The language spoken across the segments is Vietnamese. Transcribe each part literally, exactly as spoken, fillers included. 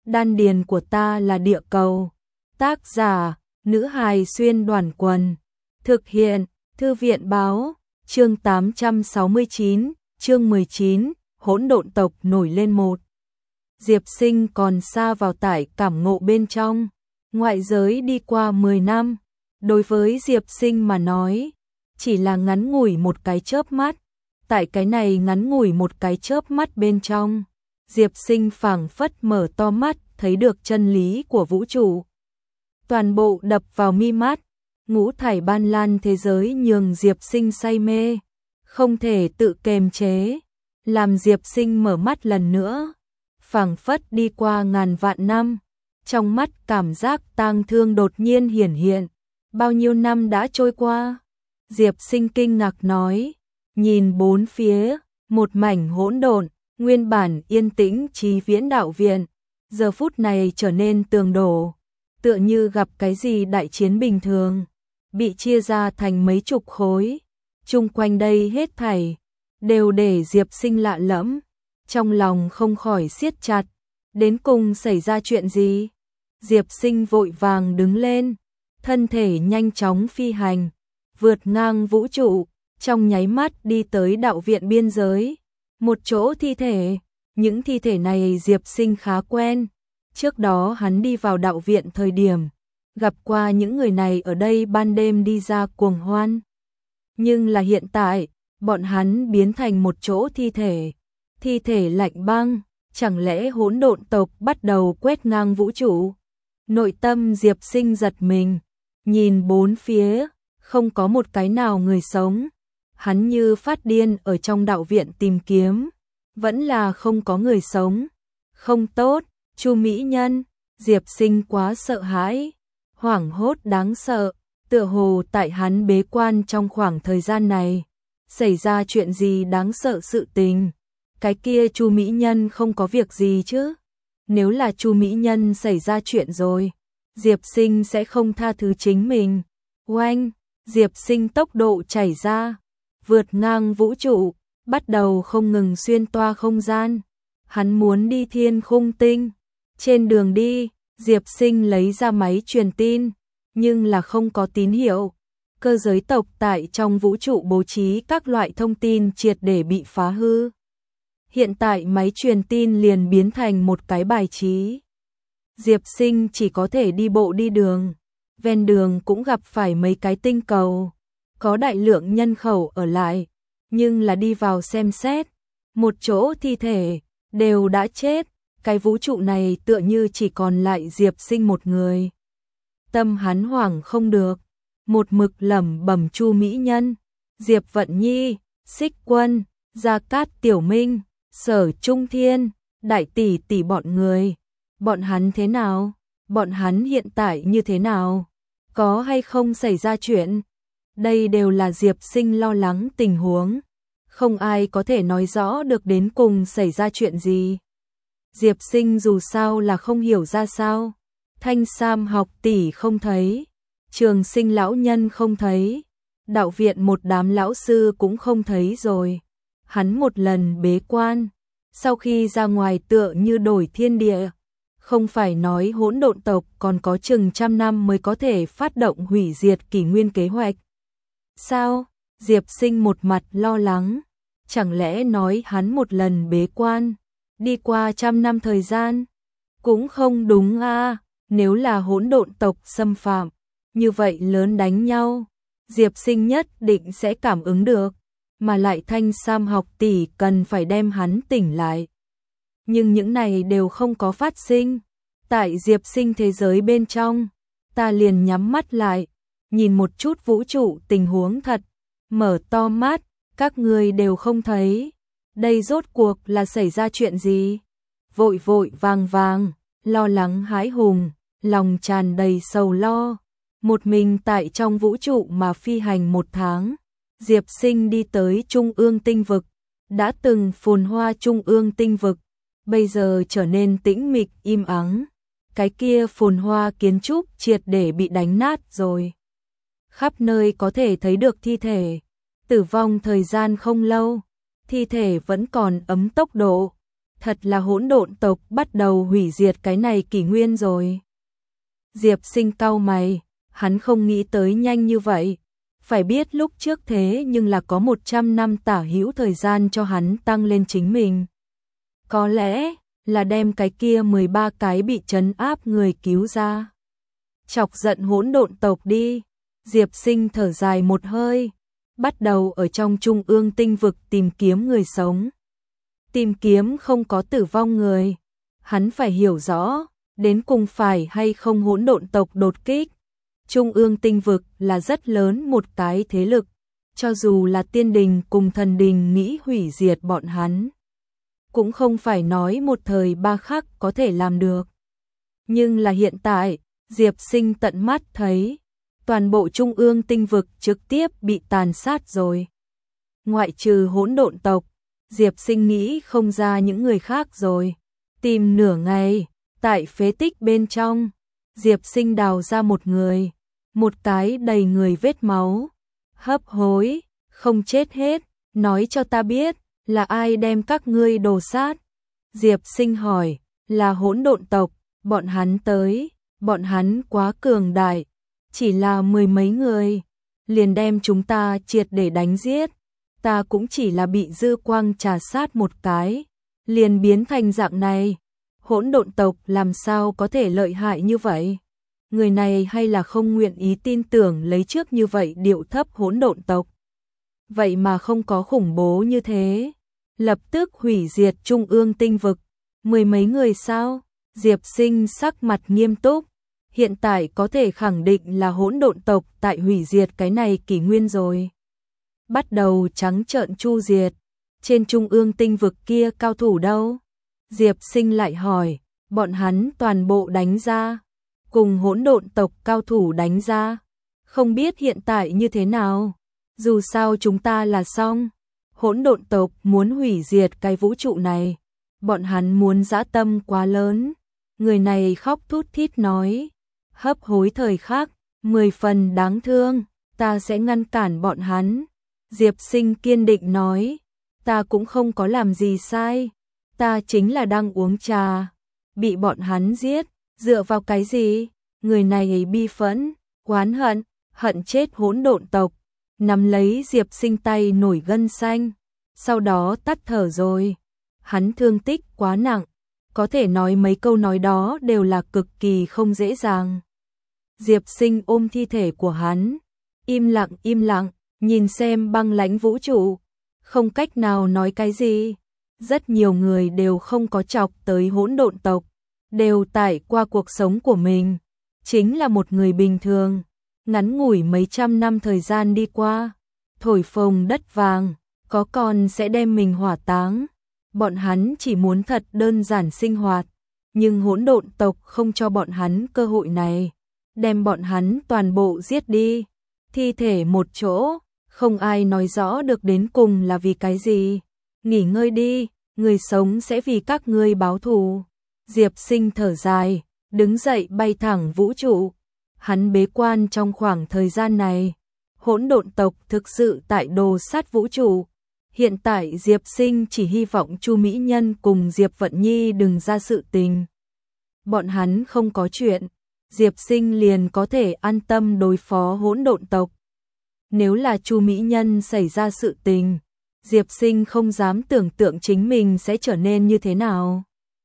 Đan điền của ta là địa cầu. Tác giả, nữ hài xuyên đoàn quần. Thực hiện, thư viện báo, chương tám trăm sáu mươi chín, chương mười chín, hỗn độn tộc nổi lên một. Diệp Sinh còn xa vào tải cảm ngộ bên trong. Ngoại giới đi qua mười năm, đối với Diệp Sinh mà nói, chỉ là ngắn ngủi một cái chớp mắt. Tại cái này ngắn ngủi một cái chớp mắt bên trong, Diệp Sinh phảng phất mở to mắt, thấy được chân lý của vũ trụ. Toàn bộ đập vào mi mắt, ngũ thải ban lan thế giới nhường Diệp Sinh say mê, không thể tự kềm chế, làm Diệp Sinh mở mắt lần nữa. Phảng phất đi qua ngàn vạn năm, trong mắt cảm giác tang thương đột nhiên hiển hiện. Bao nhiêu năm đã trôi qua? Diệp Sinh kinh ngạc nói, nhìn bốn phía, một mảnh hỗn độn, nguyên bản yên tĩnh trí viễn đạo viện, giờ phút này trở nên tường đổ, tựa như gặp cái gì đại chiến bình thường, bị chia ra thành mấy chục khối. Chung quanh đây hết thảy đều để Diệp Sinh lạ lẫm, trong lòng không khỏi siết chặt. Đến cùng xảy ra chuyện gì? Diệp Sinh vội vàng đứng lên, thân thể nhanh chóng phi hành, vượt ngang vũ trụ, trong nháy mắt đi tới đạo viện biên giới. Một chỗ thi thể, những thi thể này Diệp Sinh khá quen. Trước đó hắn đi vào đạo viện thời điểm, gặp qua những người này ở đây ban đêm đi ra cuồng hoan. Nhưng là hiện tại, bọn hắn biến thành một chỗ thi thể, thi thể lạnh băng, chẳng lẽ hỗn độn tộc bắt đầu quét ngang vũ trụ? Nội tâm Diệp Sinh giật mình, nhìn bốn phía, không có một cái nào người sống. Hắn như phát điên ở trong đạo viện tìm kiếm, vẫn là không có người sống. Không tốt, Chu mỹ nhân. Diệp Sinh quá sợ hãi, hoảng hốt đáng sợ, tựa hồ tại hắn bế quan trong khoảng thời gian này, xảy ra chuyện gì đáng sợ sự tình. Cái kia Chu mỹ nhân không có việc gì chứ? Nếu là Chu mỹ nhân xảy ra chuyện rồi, Diệp Sinh sẽ không tha thứ chính mình. Oanh, Diệp Sinh tốc độ chảy ra, vượt ngang vũ trụ, bắt đầu không ngừng xuyên toa không gian. Hắn muốn đi thiên khung tinh. Trên đường đi, Diệp Sinh lấy ra máy truyền tin, nhưng là không có tín hiệu. Cơ giới tộc tại trong vũ trụ bố trí các loại thông tin triệt để bị phá hư. Hiện tại máy truyền tin liền biến thành một cái bài trí. Diệp Sinh chỉ có thể đi bộ đi đường. Ven đường cũng gặp phải mấy cái tinh cầu, có đại lượng nhân khẩu ở lại, nhưng là đi vào xem xét, một chỗ thi thể, đều đã chết. Cái vũ trụ này tựa như chỉ còn lại Diệp Sinh một người. Tâm hắn hoảng không được, một mực lẩm bẩm Chu mỹ nhân, Diệp Vận Nhi, Xích Quân, Gia Cát Tiểu Minh, Sở Trung Thiên, Đại tỷ tỷ bọn người. Bọn hắn thế nào? Bọn hắn hiện tại như thế nào? Có hay không xảy ra chuyện? Đây đều là Diệp Sinh lo lắng tình huống. Không ai có thể nói rõ được đến cùng xảy ra chuyện gì. Diệp Sinh dù sao là không hiểu ra sao. Thanh Sam học tỷ không thấy, Trường Sinh lão nhân không thấy, đạo viện một đám lão sư cũng không thấy rồi. Hắn một lần bế quan, sau khi ra ngoài tựa như đổi thiên địa. Không phải nói hỗn độn tộc còn có chừng trăm năm mới có thể phát động hủy diệt kỷ nguyên kế hoạch. Sao? Diệp Sinh một mặt lo lắng. Chẳng lẽ nói hắn một lần bế quan, đi qua trăm năm thời gian? Cũng không đúng a. À, nếu là hỗn độn tộc xâm phạm, như vậy lớn đánh nhau, Diệp Sinh nhất định sẽ cảm ứng được. Mà lại Thanh Sam học tỷ cần phải đem hắn tỉnh lại. Nhưng những này đều không có phát sinh. Tại Diệp Sinh thế giới bên trong, ta liền nhắm mắt lại, nhìn một chút vũ trụ tình huống thật, mở to mắt, các người đều không thấy. Đây rốt cuộc là xảy ra chuyện gì? Vội vội vàng vàng, lo lắng hãi hùng, lòng tràn đầy sầu lo. Một mình tại trong vũ trụ mà phi hành một tháng, Diệp Sinh đi tới Trung ương tinh vực. Đã từng phồn hoa Trung ương tinh vực, bây giờ trở nên tĩnh mịch im ắng. Cái kia phồn hoa kiến trúc triệt để bị đánh nát rồi. Khắp nơi có thể thấy được thi thể. Tử vong thời gian không lâu, thi thể vẫn còn ấm tốc độ. thật là hỗn độn tộc bắt đầu hủy diệt cái này kỷ nguyên rồi. Diệp Sinh cau mày, hắn không nghĩ tới nhanh như vậy. Phải biết lúc trước thế nhưng là có một trăm năm tả hữu thời gian cho hắn tăng lên chính mình. Có lẽ là đem cái kia mười ba cái bị trấn áp người cứu ra. Chọc giận hỗn độn tộc đi. Diệp Sinh thở dài một hơi, bắt đầu ở trong trung ương tinh vực tìm kiếm người sống. Tìm kiếm không có tử vong người. Hắn phải hiểu rõ, đến cùng phải hay không hỗn độn tộc đột kích. Trung ương tinh vực là rất lớn một cái thế lực, cho dù là tiên đình cùng thần đình nghĩ hủy diệt bọn hắn, cũng không phải nói một thời ba khắc có thể làm được. Nhưng là hiện tại, Diệp Sinh tận mắt thấy, toàn bộ trung ương tinh vực trực tiếp bị tàn sát rồi. Ngoại trừ hỗn độn tộc, Diệp Sinh nghĩ không ra những người khác rồi. Tìm nửa ngày, tại phế tích bên trong, Diệp Sinh đào ra một người, một cái đầy người vết máu, hấp hối, không chết hết, nói cho ta biết, là ai đem các ngươi đồ sát? Diệp Sinh hỏi, là hỗn độn tộc, bọn hắn tới, bọn hắn quá cường đại, chỉ là mười mấy người, liền đem chúng ta triệt để đánh giết, ta cũng chỉ là bị dư quang trà sát một cái, liền biến thành dạng này. Hỗn độn tộc làm sao có thể lợi hại như vậy? Người này hay là không nguyện ý tin tưởng lấy trước như vậy điệu thấp hỗn độn tộc. Vậy mà không có khủng bố như thế. Lập tức hủy diệt trung ương tinh vực. Mười mấy người sao? Diệp Sinh sắc mặt nghiêm túc. Hiện tại có thể khẳng định là hỗn độn tộc tại hủy diệt cái này kỷ nguyên rồi. Bắt đầu trắng trợn chu diệt. Trên trung ương tinh vực kia cao thủ đâu? Diệp Sinh lại hỏi, bọn hắn toàn bộ đánh ra, cùng hỗn độn tộc cao thủ đánh ra, không biết hiện tại như thế nào, dù sao chúng ta là xong, hỗn độn tộc muốn hủy diệt cái vũ trụ này, bọn hắn muốn dã tâm quá lớn, người này khóc thút thít nói, hấp hối thời khắc, mười phần đáng thương, ta sẽ ngăn cản bọn hắn, Diệp Sinh kiên định nói, ta cũng không có làm gì sai. Ta chính là đang uống trà, bị bọn hắn giết, dựa vào cái gì? Người này bi phẫn, oán hận, hận chết hỗn độn tộc, nắm lấy Diệp Sinh tay nổi gân xanh, sau đó tắt thở rồi. Hắn thương tích quá nặng, có thể nói mấy câu nói đó đều là cực kỳ không dễ dàng. Diệp Sinh ôm thi thể của hắn, im lặng im lặng, nhìn xem băng lãnh vũ trụ, không cách nào nói cái gì. Rất nhiều người đều không có chọc tới hỗn độn tộc, đều tải qua cuộc sống của mình, chính là một người bình thường, ngắn ngủi mấy trăm năm thời gian đi qua, thổi phồng đất vàng, có còn sẽ đem mình hỏa táng. Bọn hắn chỉ muốn thật đơn giản sinh hoạt, nhưng hỗn độn tộc không cho bọn hắn cơ hội này, đem bọn hắn toàn bộ giết đi, thi thể một chỗ, không ai nói rõ được đến cùng là vì cái gì. Nghỉ ngơi đi, người sống sẽ vì các ngươi báo thù. Diệp Sinh thở dài, đứng dậy bay thẳng vũ trụ. Hắn bế quan trong khoảng thời gian này. Hỗn độn tộc thực sự tại đồ sát vũ trụ. Hiện tại Diệp Sinh chỉ hy vọng Chu Mỹ Nhân cùng Diệp Vận Nhi đừng ra sự tình. Bọn hắn không có chuyện, Diệp Sinh liền có thể an tâm đối phó hỗn độn tộc. Nếu là Chu Mỹ Nhân xảy ra sự tình, Diệp Sinh không dám tưởng tượng chính mình sẽ trở nên như thế nào.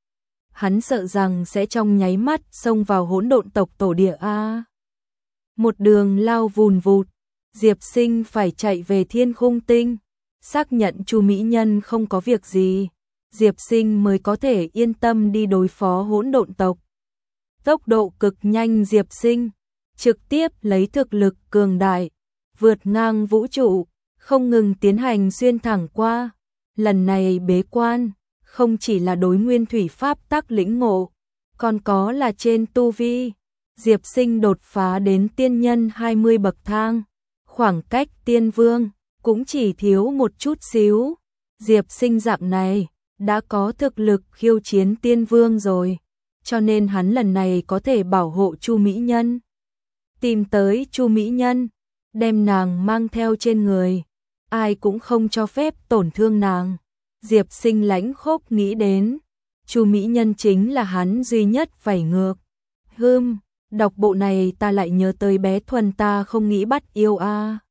Hắn sợ rằng sẽ trong nháy mắt xông vào hỗn độn tộc tổ địa a. Một đường lao vùn vụt, Diệp Sinh phải chạy về Thiên Khung Tinh, xác nhận Chu Mỹ Nhân không có việc gì, Diệp Sinh mới có thể yên tâm đi đối phó hỗn độn tộc. Tốc độ cực nhanh Diệp Sinh, trực tiếp lấy thực lực cường đại, vượt ngang vũ trụ, không ngừng tiến hành xuyên thẳng qua. Lần này bế quan, không chỉ là đối nguyên thủy pháp tắc lĩnh ngộ, còn có là trên tu vi. Diệp Sinh đột phá đến tiên nhân hai mươi bậc thang, khoảng cách tiên vương cũng chỉ thiếu một chút xíu. Diệp Sinh dạng này đã có thực lực khiêu chiến tiên vương rồi, cho nên hắn lần này có thể bảo hộ Chu Mỹ Nhân. Tìm tới Chu Mỹ Nhân, đem nàng mang theo trên người, ai cũng không cho phép tổn thương nàng. Diệp Sinh lãnh khốc nghĩ đến, Chu mỹ nhân chính là hắn duy nhất phải ngược. Hưm, đọc bộ này ta lại nhớ tới bé Thuần ta không nghĩ bắt yêu a. À.